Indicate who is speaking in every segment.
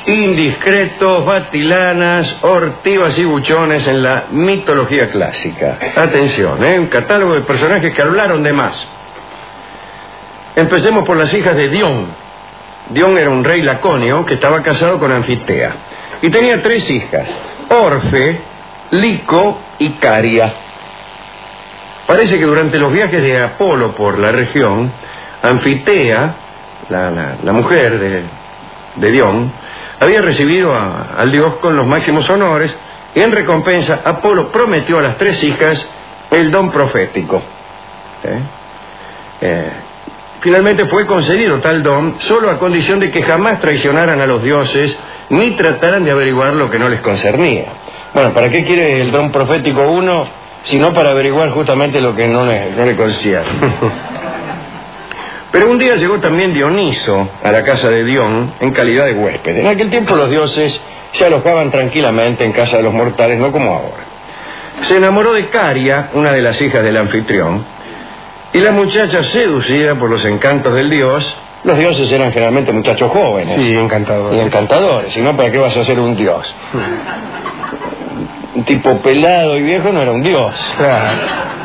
Speaker 1: indiscretos, batilanas, ortivas y buchones en la mitología clásica. Atención, un catálogo de personajes que hablaron de más. Empecemos por las hijas de Dion. Dion era un rey laconio que estaba casado con Anfitea y tenía 3 hijas: Orfe, Lico y Caria. Parece que durante los viajes de Apolo por la región, Anfitea, la mujer de Dion, había recibido al dios con los máximos honores, y en recompensa Apolo prometió a las 3 hijas el don profético. Finalmente fue concedido tal don, solo a condición de que jamás traicionaran a los dioses ni trataran de averiguar lo que no les concernía. Bueno, ¿para qué quiere el don profético uno, sino para averiguar justamente lo que no le concierne? Pero un día llegó también Dioniso a la casa de Dion en calidad de huésped. En aquel tiempo los dioses se alojaban tranquilamente en casa de los mortales, no como ahora. Se enamoró de Caria, una de las hijas del anfitrión, y la muchacha, seducida por los encantos del dios, los dioses eran generalmente muchachos jóvenes.
Speaker 2: Sí, encantadores.
Speaker 1: Y encantadores, si no, ¿para qué vas a ser un dios? Un tipo pelado y viejo no era un dios.
Speaker 2: Claro.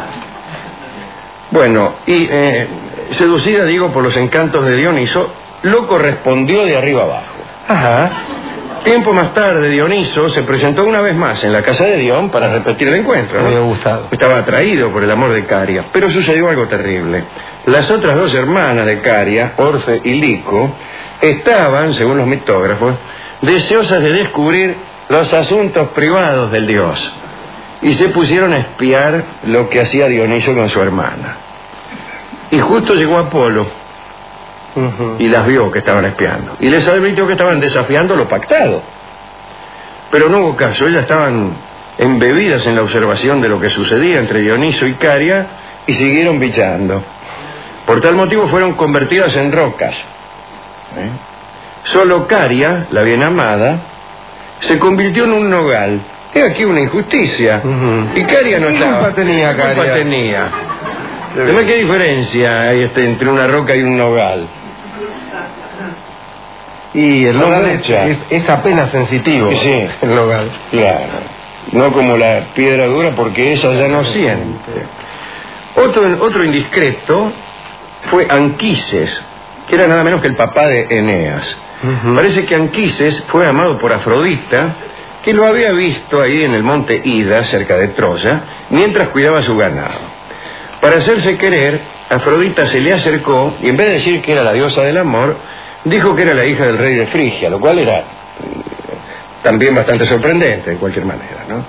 Speaker 1: Bueno, y seducida, digo, por los encantos de Dioniso, lo correspondió de arriba abajo.
Speaker 2: Ajá.
Speaker 1: Tiempo más tarde, Dioniso se presentó una vez más en la casa de Dion para repetir el encuentro, ¿no?
Speaker 2: Me había gustado.
Speaker 1: Estaba atraído por el amor de Caria, pero sucedió algo terrible. Las otras 2 hermanas de Caria, Orfe y Lico, estaban, según los mitógrafos, deseosas de descubrir los asuntos privados del dios, y se pusieron a espiar lo que hacía Dioniso con su hermana. Y justo llegó Apolo y las vio que estaban espiando, y les advirtió que estaban desafiando lo pactado. Pero no hubo caso, ellas estaban embebidas en la observación de lo que sucedía entre Dioniso y Caria y siguieron bichando. Por tal motivo fueron convertidas en rocas. Solo Caria, la bien amada, se convirtió en un nogal. Es aquí una injusticia. Y Caria no estaba.
Speaker 2: ¿Qué culpa tenía Caria?
Speaker 1: ¿Qué culpa tenía? Además, ¿qué diferencia hay entre una roca y un nogal?
Speaker 2: Y el nogal es apenas sensitivo.
Speaker 1: Sí,
Speaker 2: el nogal.
Speaker 1: Claro. No como la piedra dura, porque esa ya no siente. Otro indiscreto fue Anquises, que era nada menos que el papá de Eneas. Parece que Anquises fue amado por Afrodita, que lo había visto ahí en el monte Ida, cerca de Troya, mientras cuidaba su ganado. Para hacerse querer, Afrodita se le acercó y en vez de decir que era la diosa del amor, dijo que era la hija del rey de Frigia, lo cual era también bastante sorprendente de cualquier manera, ¿no?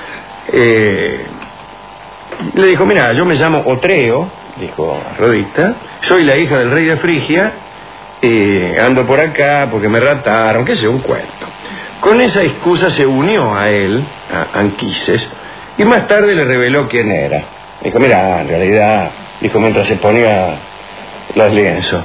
Speaker 1: Le dijo: mira, yo me llamo Otreo, dijo Afrodita, soy la hija del rey de Frigia, ando por acá porque me raptaron, qué sé, un cuento. Con esa excusa se unió a él, a Anquises, y más tarde le reveló quién era. Dijo: mira, en realidad, dijo mientras se ponía los lienzos,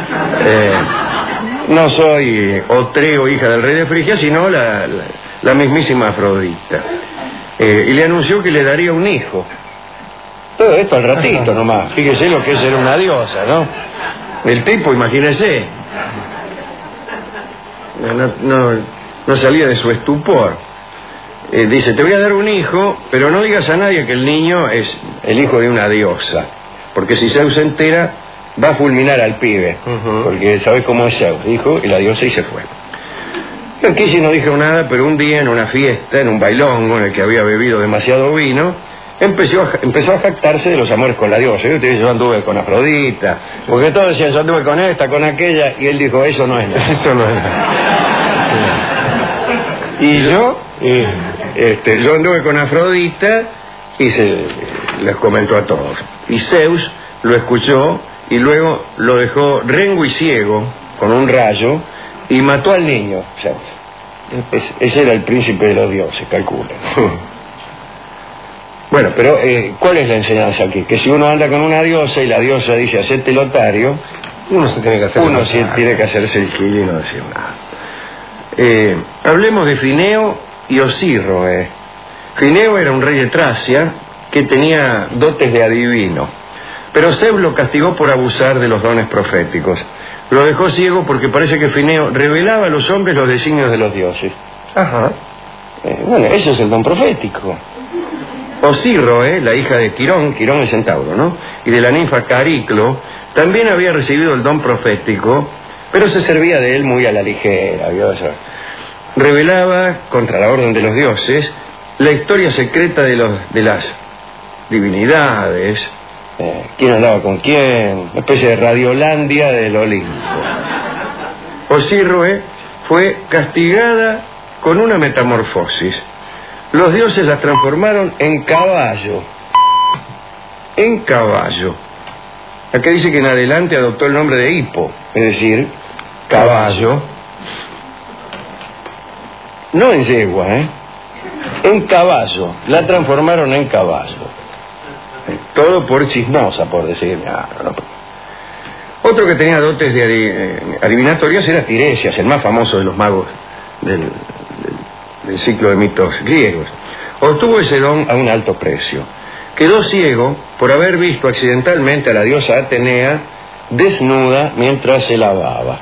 Speaker 1: no soy Otreo, hija del rey de Frigia, sino la mismísima Afrodita. Y le anunció que le daría un hijo. Todo esto al ratito nomás. Fíjese lo que es ser una diosa, ¿no? El tipo, imagínese, no salía de su estupor. Dice: te voy a dar un hijo, pero no digas a nadie que el niño es el hijo de una diosa, porque si Zeus se entera, va a fulminar al pibe, porque sabes cómo es Zeus, dijo, y la diosa y se fue. Anquises no dijo nada, pero un día en una fiesta, en un bailongo en el que había bebido demasiado vino, empezó a jactarse de los amores con la diosa. Y usted dice: yo anduve con Afrodita, porque todos decían: yo anduve con esta, con aquella, y él dijo: eso no es nada.
Speaker 2: Eso no es nada.
Speaker 1: Y yo anduve con Afrodita, y les comentó a todos. Y Zeus lo escuchó y luego lo dejó rengo y ciego con un rayo y mató al niño. Zeus. Ese era el príncipe de los dioses, calcula. Bueno, pero ¿cuál es la enseñanza aquí? Que si uno anda con una diosa y la diosa dice: hacete lotario,
Speaker 2: uno se tiene que hacer.
Speaker 1: Uno sí tiene que hacerse el gil y no decir nada. Hablemos de Fineo y Osirroe. Fineo era un rey de Tracia que tenía dotes de adivino, pero Zeus lo castigó por abusar de los dones proféticos. lo dejó ciego porque parece que Fineo revelaba a los hombres los designios de los dioses.
Speaker 2: Ajá.
Speaker 1: Bueno, ese es el don profético. Osirroe, la hija de Quirón el centauro, ¿no? Y de la ninfa Cariclo, también había recibido el don profético, pero se servía de él muy a la ligera, ¿vio? Revelaba, contra la orden de los dioses, la historia secreta de las divinidades, quién andaba con quién, una especie de Radiolandia del Olimpo. Osirroe fue castigada con una metamorfosis. Los dioses la transformaron en caballo. En caballo. Acá dice que en adelante adoptó el nombre de Hipo, es decir, caballo. No en yegua, en caballo. La transformaron en caballo. Todo por chismosa, por decir. No. Otro que tenía dotes de adivinatorias era Tiresias, el más famoso de los magos del ciclo de mitos griegos. Obtuvo ese don a un alto precio. Quedó ciego por haber visto accidentalmente a la diosa Atenea desnuda mientras se lavaba.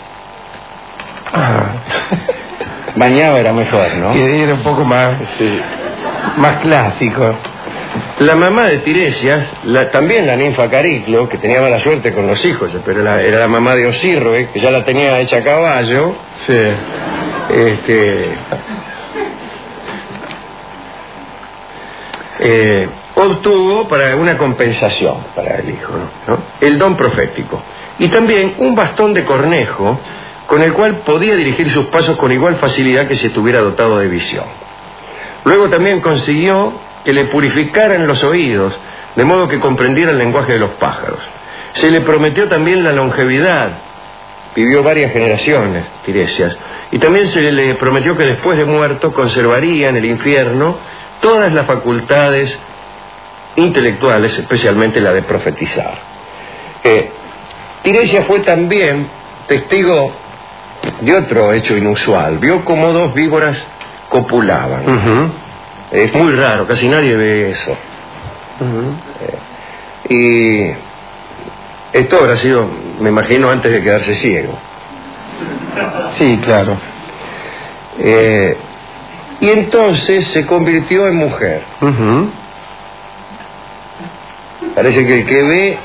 Speaker 1: Bañaba era mejor, ¿no?
Speaker 2: Y era un poco más,
Speaker 1: sí,
Speaker 2: más clásico.
Speaker 1: La mamá de Tiresias, también la ninfa Cariclo, que tenía mala suerte con los hijos, pero era la mamá de Osirroe, que ya la tenía hecha a caballo.
Speaker 2: Sí.
Speaker 1: Obtuvo para una compensación para el hijo, ¿no? El don profético. Y también un bastón de cornejo con el cual podía dirigir sus pasos con igual facilidad que si estuviera dotado de visión. Luego también consiguió que le purificaran los oídos, de modo que comprendiera el lenguaje de los pájaros. Se le prometió también la longevidad. Vivió varias generaciones, Tiresias. Y también se le prometió que después de muerto conservaría en el infierno todas las facultades intelectuales, especialmente la de profetizar. Tiresias fue también testigo de otro hecho inusual. Vio cómo dos víboras copulaban. Es muy raro, casi nadie ve eso. Y esto habrá sido, me imagino, antes de quedarse ciego.
Speaker 2: Sí, claro.
Speaker 1: Y entonces se convirtió en mujer. Parece que el que ve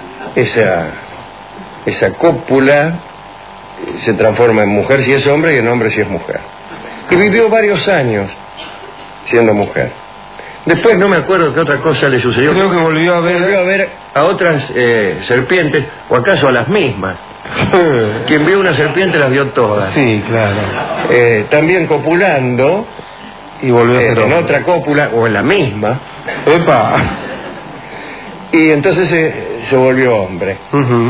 Speaker 1: esa cópula se transforma en mujer si es hombre y en hombre si es mujer. Y vivió varios años siendo mujer. Después no me acuerdo qué otra cosa le sucedió.
Speaker 2: Creo que volvió a ver
Speaker 1: a otras serpientes, o acaso a las mismas. Quien vio una serpiente las vio todas.
Speaker 2: Sí, claro.
Speaker 1: También copulando,
Speaker 2: y volvió a ser
Speaker 1: en otra cópula, o en la misma.
Speaker 2: ¡Epa!
Speaker 1: Y entonces se volvió hombre.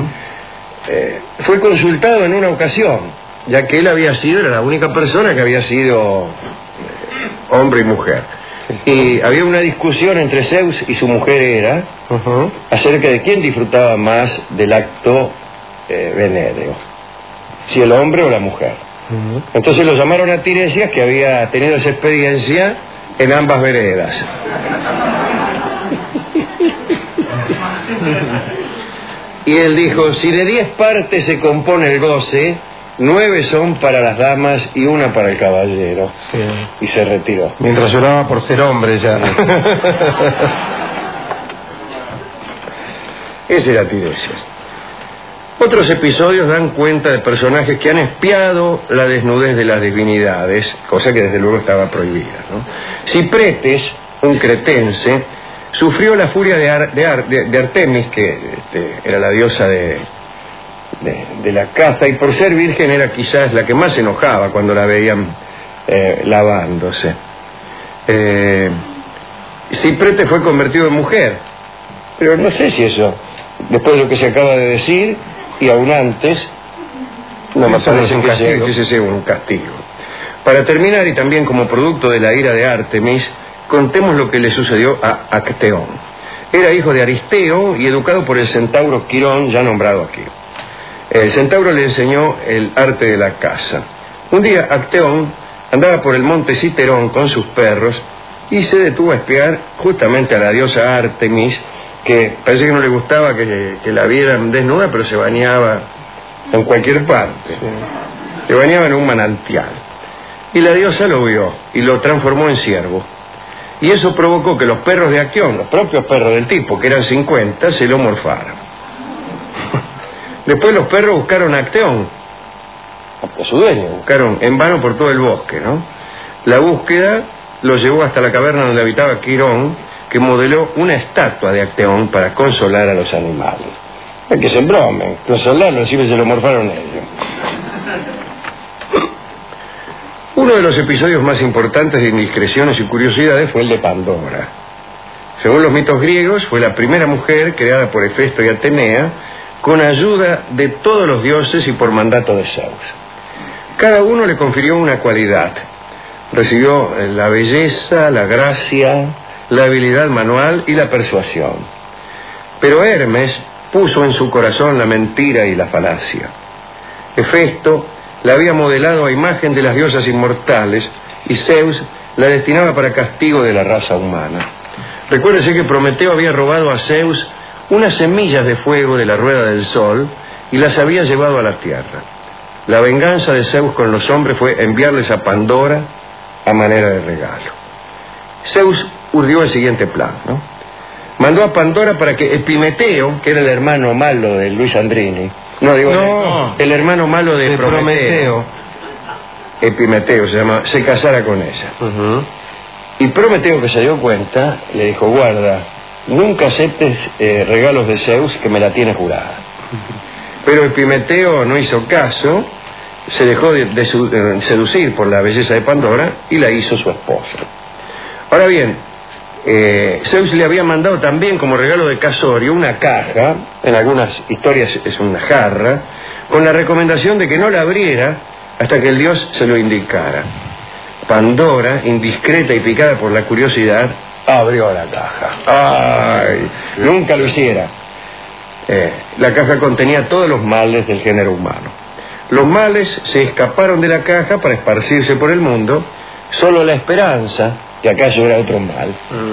Speaker 1: Fue consultado en una ocasión, ya que él era la única persona que había sido hombre y mujer. Y había una discusión entre Zeus y su mujer Hera acerca de quién disfrutaba más del acto venéreo, si el hombre o la mujer. Entonces lo llamaron a Tiresias, que había tenido esa experiencia en ambas veredas. Y él dijo: si de 10 partes se compone el goce, 9 son para las damas y 1 para el caballero.
Speaker 2: Sí.
Speaker 1: Y se retiró.
Speaker 2: Mientras lloraba por ser hombre ya.
Speaker 1: Ese era Tiresias. Otros episodios dan cuenta de personajes que han espiado la desnudez de las divinidades, cosa que desde luego estaba prohibida, ¿no? Cipretes, un cretense, sufrió la furia de Artemis, que era la diosa de la caza, y por ser virgen era quizás la que más se enojaba cuando la veían lavándose. Ciprete fue convertido en mujer, pero no sé si eso, después de lo que se acaba de decir y aún antes, no me parece que ese sea un castigo. Para terminar, y también como producto de la ira de Artemis, contemos lo que le sucedió a Acteón. Era hijo de Aristeo y educado por el centauro Quirón, ya nombrado aquí. El centauro le enseñó el arte de la caza. Un día Acteón andaba por el monte Citerón con sus perros y se detuvo a espiar justamente a la diosa Artemis, que parece que no le gustaba que la vieran desnuda, pero se bañaba en cualquier parte. Sí. Se bañaba en un manantial. Y la diosa lo vio y lo transformó en ciervo. Y eso provocó que los perros de Acteón, los propios perros del tipo, que eran 50, se lo morfaran. Después los perros buscaron a Acteón, a su dueño, buscaron en vano por todo el bosque, ¿no? La búsqueda lo llevó hasta la caverna donde habitaba Quirón, que modeló una estatua de Acteón para consolar a los animales. Es que se embromen, consolarlo, así que se lo morfaron ellos. Uno de los episodios más importantes de indiscreciones y curiosidades fue el de Pandora. Según los mitos griegos, fue la primera mujer creada por Hefesto y Atenea con ayuda de todos los dioses y por mandato de Zeus. Cada uno le confirió una cualidad. Recibió la belleza, la gracia, la habilidad manual y la persuasión. Pero Hermes puso en su corazón la mentira y la falacia. Hefesto la había modelado a imagen de las diosas inmortales y Zeus la destinaba para castigo de la raza humana. Recuérdese que Prometeo había robado a Zeus unas semillas de fuego de la rueda del sol y las había llevado a la tierra. La venganza de Zeus con los hombres fue enviarles a Pandora a manera de regalo. Zeus urdió el siguiente plan, ¿no? Mandó a Pandora para que Epimeteo, que era el hermano malo de Luis Andrini, el hermano malo de Prometeo. Epimeteo se casara con ella. Y Prometeo, que se dio cuenta, le dijo: guarda, nunca aceptes regalos de Zeus, que me la tiene jurada. Pero Epimeteo no hizo caso, se dejó de seducir por la belleza de Pandora y la hizo su esposa. Ahora bien, Zeus le había mandado también como regalo de casorio una caja, en algunas historias es una jarra, con la recomendación de que no la abriera hasta que el dios se lo indicara. Pandora, indiscreta y picada por la curiosidad, abrió la caja. ¡Ay! Nunca lo hiciera. La caja contenía todos los males del género humano. Los males se escaparon de la caja para esparcirse por el mundo. Solo la esperanza, que acaso era otro mal,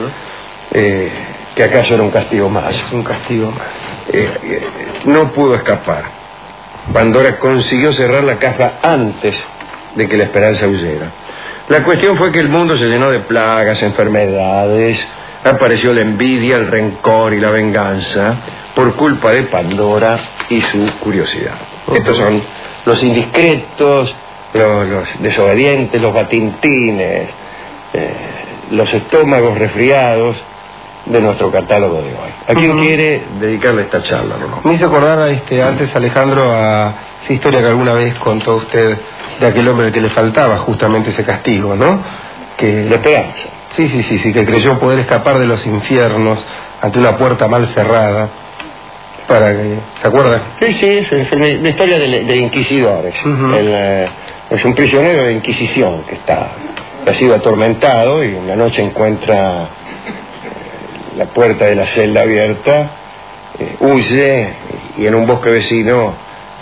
Speaker 1: que acaso era un castigo más.
Speaker 2: Es un castigo más.
Speaker 1: No pudo escapar. Pandora consiguió cerrar la caja antes de que la esperanza huyera. La cuestión fue que el mundo se llenó de plagas, enfermedades, apareció la envidia, el rencor y la venganza por culpa de Pandora y su curiosidad. Estos son los indiscretos, los desobedientes, los batintines, los estómagos resfriados de nuestro catálogo de hoy. ¿A quién quiere dedicarle esta charla, no?
Speaker 2: Me hizo acordar antes, Alejandro, a esa historia que alguna vez contó usted de aquel hombre al que le faltaba justamente ese castigo, ¿no? Que
Speaker 1: la esperanza.
Speaker 2: Sí, que creyó poder escapar de los infiernos ante una puerta mal cerrada. Para que, ¿se acuerda?
Speaker 1: Sí, es la historia de inquisidores. Es un prisionero de Inquisición que ha sido atormentado y en la noche encuentra la puerta de la celda abierta, huye y en un bosque vecino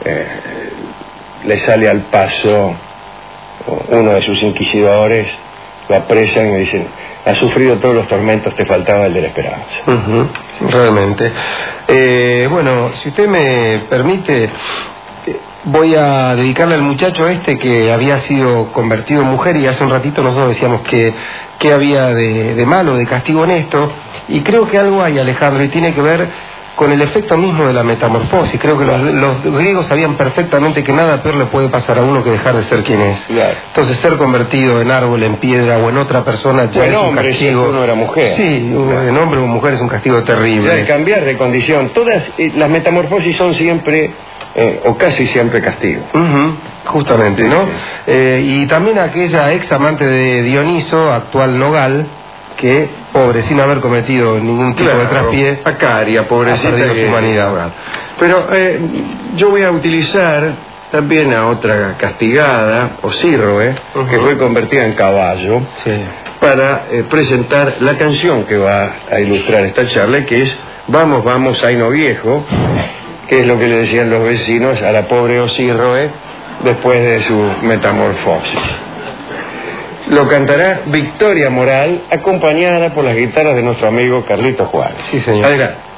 Speaker 1: le sale al paso uno de sus inquisidores, lo apresan y le dicen: has sufrido todos los tormentos, te faltaba el de la esperanza.
Speaker 2: Realmente. Bueno, si usted me permite, voy a dedicarle al muchacho que había sido convertido en mujer, y hace un ratito nosotros decíamos que había de malo, de castigo en esto, y creo que algo hay, Alejandro, y tiene que ver con el efecto mismo de la metamorfosis. Creo que los griegos sabían perfectamente que nada peor le puede pasar a uno que dejar de ser quien es.
Speaker 1: Claro.
Speaker 2: Entonces, ser convertido en árbol, en piedra o en otra persona ya es un castigo.
Speaker 1: Si uno era mujer.
Speaker 2: Sí, claro. En hombre o mujer es un castigo terrible.
Speaker 1: Ya de cambiar de condición. Todas las metamorfosis son siempre o casi siempre castigo.
Speaker 2: Justamente, ¿no? Y también aquella ex amante de Dioniso, actual Nogal, que, pobre, sin haber cometido ningún tipo de traspié,
Speaker 1: Acaria, pobrecita,
Speaker 2: ha perdido su humanidad.
Speaker 1: Pero yo voy a utilizar también a otra castigada, Osirroe, que fue convertida en caballo, para presentar la canción que va a ilustrar esta charla, que es Vamos, vamos, Zaino Viejo, que es lo que le decían los vecinos a la pobre Osirroe después de su metamorfosis. Lo cantará Victoria Moral, acompañada por las guitarras de nuestro amigo Carlito Juárez.
Speaker 2: Sí, señor.
Speaker 1: Adelante.